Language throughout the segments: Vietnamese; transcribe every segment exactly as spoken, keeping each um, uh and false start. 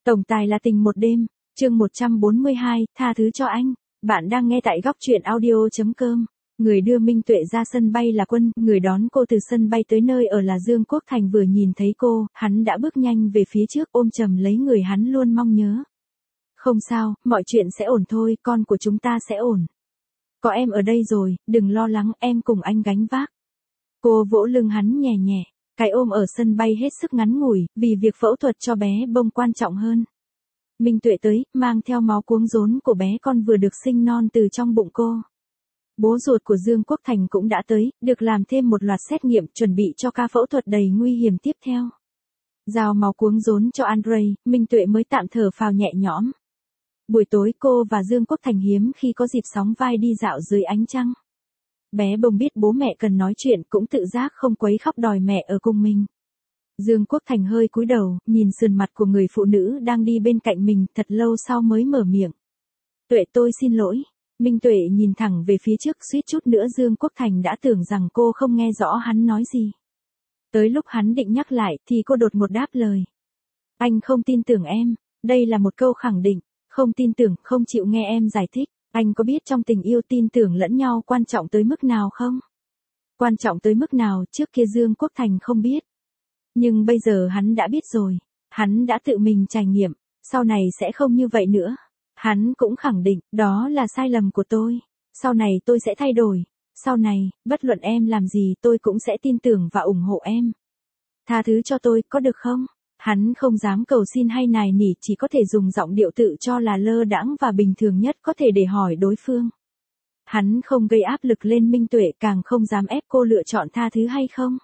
Tổng tài là tình một đêm, chương một trăm bốn mươi hai, tha thứ cho anh. Bạn đang nghe tại góc truyện audio chấm com. Người đưa Minh Tuệ ra sân bay là Quân, người đón cô từ sân bay tới nơi ở là Dương Quốc Thành. Vừa nhìn thấy cô, hắn đã bước nhanh về phía trước ôm chầm lấy người hắn luôn mong nhớ. Không sao, mọi chuyện sẽ ổn thôi, con của chúng ta sẽ ổn. Có em ở đây rồi, đừng lo lắng, em cùng anh gánh vác. Cô vỗ lưng hắn nhẹ nhẹ. Cái ôm ở sân bay hết sức ngắn ngủi, vì việc phẫu thuật cho bé bông quan trọng hơn. Minh Tuệ tới, mang theo máu cuống rốn của bé con vừa được sinh non từ trong bụng cô. Bố ruột của Dương Quốc Thành cũng đã tới, được làm thêm một loạt xét nghiệm chuẩn bị cho ca phẫu thuật đầy nguy hiểm tiếp theo. Giao máu cuống rốn cho Andre, Minh Tuệ mới tạm thở phào nhẹ nhõm. Buổi tối cô và Dương Quốc Thành hiếm khi có dịp sóng vai đi dạo dưới ánh trăng. Bé bông biết bố mẹ cần nói chuyện cũng tự giác không quấy khóc đòi mẹ ở cùng mình. Dương Quốc Thành hơi cúi đầu, nhìn sườn mặt của người phụ nữ đang đi bên cạnh mình, thật lâu sau mới mở miệng. Tuệ, tôi xin lỗi. Minh Tuệ nhìn thẳng về phía trước, suýt chút nữa Dương Quốc Thành đã tưởng rằng cô không nghe rõ hắn nói gì. Tới lúc hắn định nhắc lại thì cô đột ngột đáp lời. Anh không tin tưởng em, đây là một câu khẳng định, không tin tưởng, không chịu nghe em giải thích. Anh có biết trong tình yêu tin tưởng lẫn nhau quan trọng tới mức nào không? Quan trọng tới mức nào trước kia Dương Quốc Thành không biết. Nhưng bây giờ hắn đã biết rồi. Hắn đã tự mình trải nghiệm, sau này sẽ không như vậy nữa. Hắn cũng khẳng định, đó là sai lầm của tôi. Sau này tôi sẽ thay đổi. Sau này, bất luận em làm gì tôi cũng sẽ tin tưởng và ủng hộ em. Tha thứ cho tôi, có được không? Hắn không dám cầu xin hay nài nỉ, chỉ có thể dùng giọng điệu tự cho là lơ đãng và bình thường nhất có thể để hỏi đối phương. Hắn không gây áp lực lên Minh Tuệ, càng không dám ép cô lựa chọn tha thứ hay không.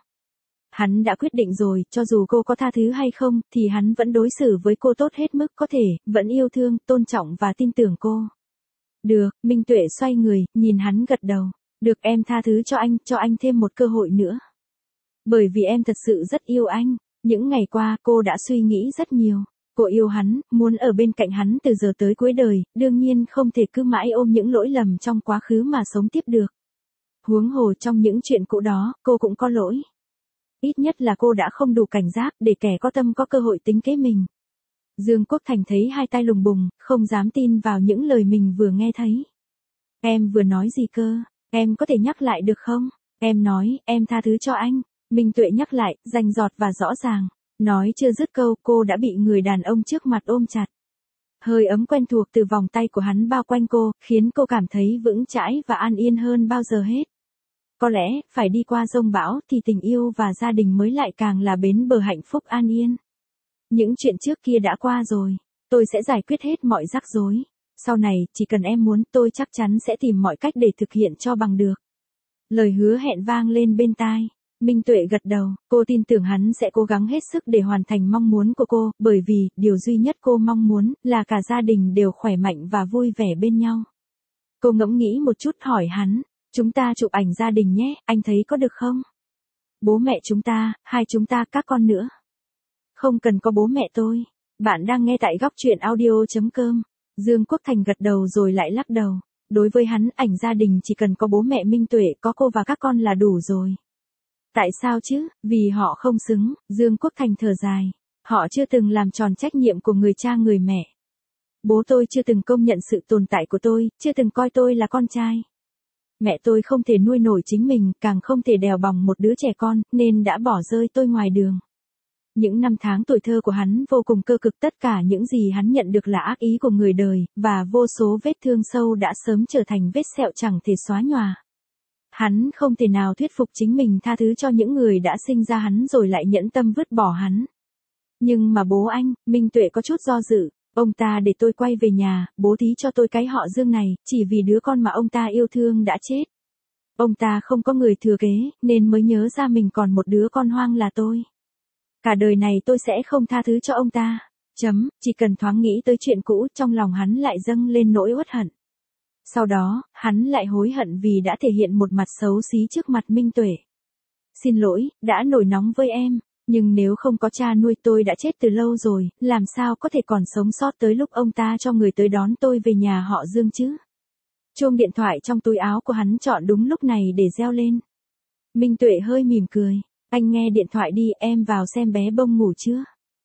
Hắn đã quyết định rồi, cho dù cô có tha thứ hay không, thì hắn vẫn đối xử với cô tốt hết mức có thể, vẫn yêu thương, tôn trọng và tin tưởng cô. Được, Minh Tuệ xoay người, nhìn hắn gật đầu. Được, em tha thứ cho anh, cho anh thêm một cơ hội nữa. Bởi vì em thật sự rất yêu anh. Những ngày qua, cô đã suy nghĩ rất nhiều. Cô yêu hắn, muốn ở bên cạnh hắn từ giờ tới cuối đời, đương nhiên không thể cứ mãi ôm những lỗi lầm trong quá khứ mà sống tiếp được. Huống hồ trong những chuyện cũ đó, cô cũng có lỗi. Ít nhất là cô đã không đủ cảnh giác để kẻ có tâm có cơ hội tính kế mình. Dương Quốc Thành thấy hai tay lùng bùng, không dám tin vào những lời mình vừa nghe thấy. Em vừa nói gì cơ? Em có thể nhắc lại được không? Em nói, em tha thứ cho anh. Minh Tuệ nhắc lại, rành rọt và rõ ràng. Nói chưa dứt câu, cô đã bị người đàn ông trước mặt ôm chặt. Hơi ấm quen thuộc từ vòng tay của hắn bao quanh cô, khiến cô cảm thấy vững chãi và an yên hơn bao giờ hết. Có lẽ, phải đi qua giông bão thì tình yêu và gia đình mới lại càng là bến bờ hạnh phúc an yên. Những chuyện trước kia đã qua rồi, tôi sẽ giải quyết hết mọi rắc rối. Sau này, chỉ cần em muốn, tôi chắc chắn sẽ tìm mọi cách để thực hiện cho bằng được. Lời hứa hẹn vang lên bên tai. Minh Tuệ gật đầu, cô tin tưởng hắn sẽ cố gắng hết sức để hoàn thành mong muốn của cô, bởi vì, điều duy nhất cô mong muốn, là cả gia đình đều khỏe mạnh và vui vẻ bên nhau. Cô ngẫm nghĩ một chút hỏi hắn, chúng ta chụp ảnh gia đình nhé, anh thấy có được không? Bố mẹ chúng ta, hai chúng ta, các con nữa. Không cần có bố mẹ tôi. Bạn đang nghe tại góc truyện audio chấm com. Dương Quốc Thành gật đầu rồi lại lắc đầu. Đối với hắn, ảnh gia đình chỉ cần có bố mẹ Minh Tuệ, có cô và các con là đủ rồi. Tại sao chứ? Vì họ không xứng. Dương Quốc Thành thở dài. Họ chưa từng làm tròn trách nhiệm của người cha người mẹ. Bố tôi chưa từng công nhận sự tồn tại của tôi, chưa từng coi tôi là con trai. Mẹ tôi không thể nuôi nổi chính mình, càng không thể đèo bòng một đứa trẻ con, nên đã bỏ rơi tôi ngoài đường. Những năm tháng tuổi thơ của hắn vô cùng cơ cực, tất cả những gì hắn nhận được là ác ý của người đời, và vô số vết thương sâu đã sớm trở thành vết sẹo chẳng thể xóa nhòa. Hắn không thể nào thuyết phục chính mình tha thứ cho những người đã sinh ra hắn rồi lại nhẫn tâm vứt bỏ hắn. Nhưng mà bố anh, Minh Tuệ có chút do dự, ông ta để tôi quay về nhà, bố thí cho tôi cái họ Dương này, chỉ vì đứa con mà ông ta yêu thương đã chết. Ông ta không có người thừa kế, nên mới nhớ ra mình còn một đứa con hoang là tôi. Cả đời này tôi sẽ không tha thứ cho ông ta. Chấm, chỉ cần thoáng nghĩ tới chuyện cũ, trong lòng hắn lại dâng lên nỗi uất hận. Sau đó, hắn lại hối hận vì đã thể hiện một mặt xấu xí trước mặt Minh Tuệ. Xin lỗi, đã nổi nóng với em, nhưng nếu không có cha nuôi tôi đã chết từ lâu rồi, làm sao có thể còn sống sót tới lúc ông ta cho người tới đón tôi về nhà họ Dương chứ? Chuông điện thoại trong túi áo của hắn chọn đúng lúc này để reo lên. Minh Tuệ hơi mỉm cười. Anh nghe điện thoại đi, em vào xem bé bông ngủ chưa?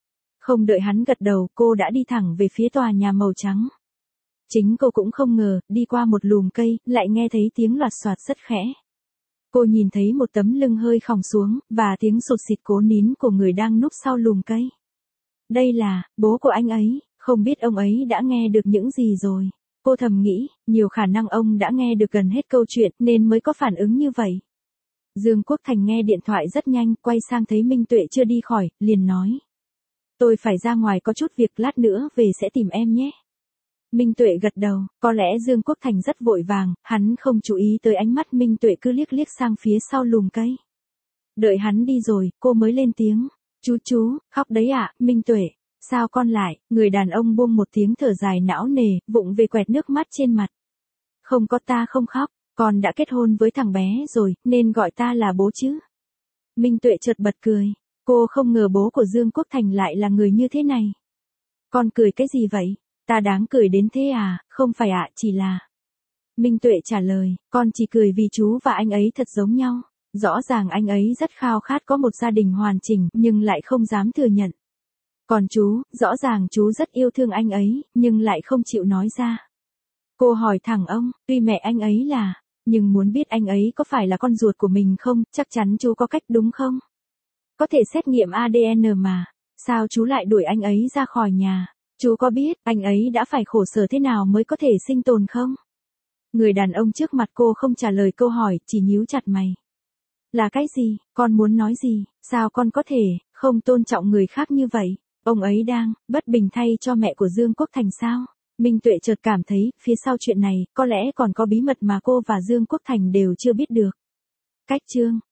Không đợi hắn gật đầu, cô đã đi thẳng về phía tòa nhà màu trắng. Chính cô cũng không ngờ, đi qua một lùm cây, lại nghe thấy tiếng loạt soạt rất khẽ. Cô nhìn thấy một tấm lưng hơi khòng xuống, và tiếng sụt sịt cố nín của người đang núp sau lùm cây. Đây là, bố của anh ấy, không biết ông ấy đã nghe được những gì rồi. Cô thầm nghĩ, nhiều khả năng ông đã nghe được gần hết câu chuyện nên mới có phản ứng như vậy. Dương Quốc Thành nghe điện thoại rất nhanh, quay sang thấy Minh Tuệ chưa đi khỏi, liền nói. Tôi phải ra ngoài có chút việc, lát nữa về sẽ tìm em nhé. Minh Tuệ gật đầu, có lẽ Dương Quốc Thành rất vội vàng, hắn không chú ý tới ánh mắt Minh Tuệ cứ liếc liếc sang phía sau lùm cây. Đợi hắn đi rồi, cô mới lên tiếng. Chú chú, khóc đấy ạ, à? Minh Tuệ. Sao con lại? Người đàn ông buông một tiếng thở dài não nề, vụng về quẹt nước mắt trên mặt. Không có, ta không khóc, con đã kết hôn với thằng bé rồi, nên gọi ta là bố chứ. Minh Tuệ chợt bật cười, cô không ngờ bố của Dương Quốc Thành lại là người như thế này. Con cười cái gì vậy? Ta đáng cười đến thế à? Không phải ạ, à, chỉ là... Minh Tuệ trả lời, con chỉ cười vì chú và anh ấy thật giống nhau. Rõ ràng anh ấy rất khao khát có một gia đình hoàn chỉnh, nhưng lại không dám thừa nhận. Còn chú, rõ ràng chú rất yêu thương anh ấy, nhưng lại không chịu nói ra. Cô hỏi thẳng ông, tuy mẹ anh ấy là, nhưng muốn biết anh ấy có phải là con ruột của mình không, chắc chắn chú có cách đúng không? Có thể xét nghiệm a đê en mà, sao chú lại đuổi anh ấy ra khỏi nhà? Chú có biết anh ấy đã phải khổ sở thế nào mới có thể sinh tồn không? Người đàn ông trước mặt cô không trả lời câu hỏi, chỉ nhíu chặt mày. Là cái gì? Con muốn nói gì? Sao con có thể không tôn trọng người khác như vậy? Ông ấy đang bất bình thay cho mẹ của Dương Quốc Thành sao? Minh Tuệ chợt cảm thấy, phía sau chuyện này, có lẽ còn có bí mật mà cô và Dương Quốc Thành đều chưa biết được. Cách chương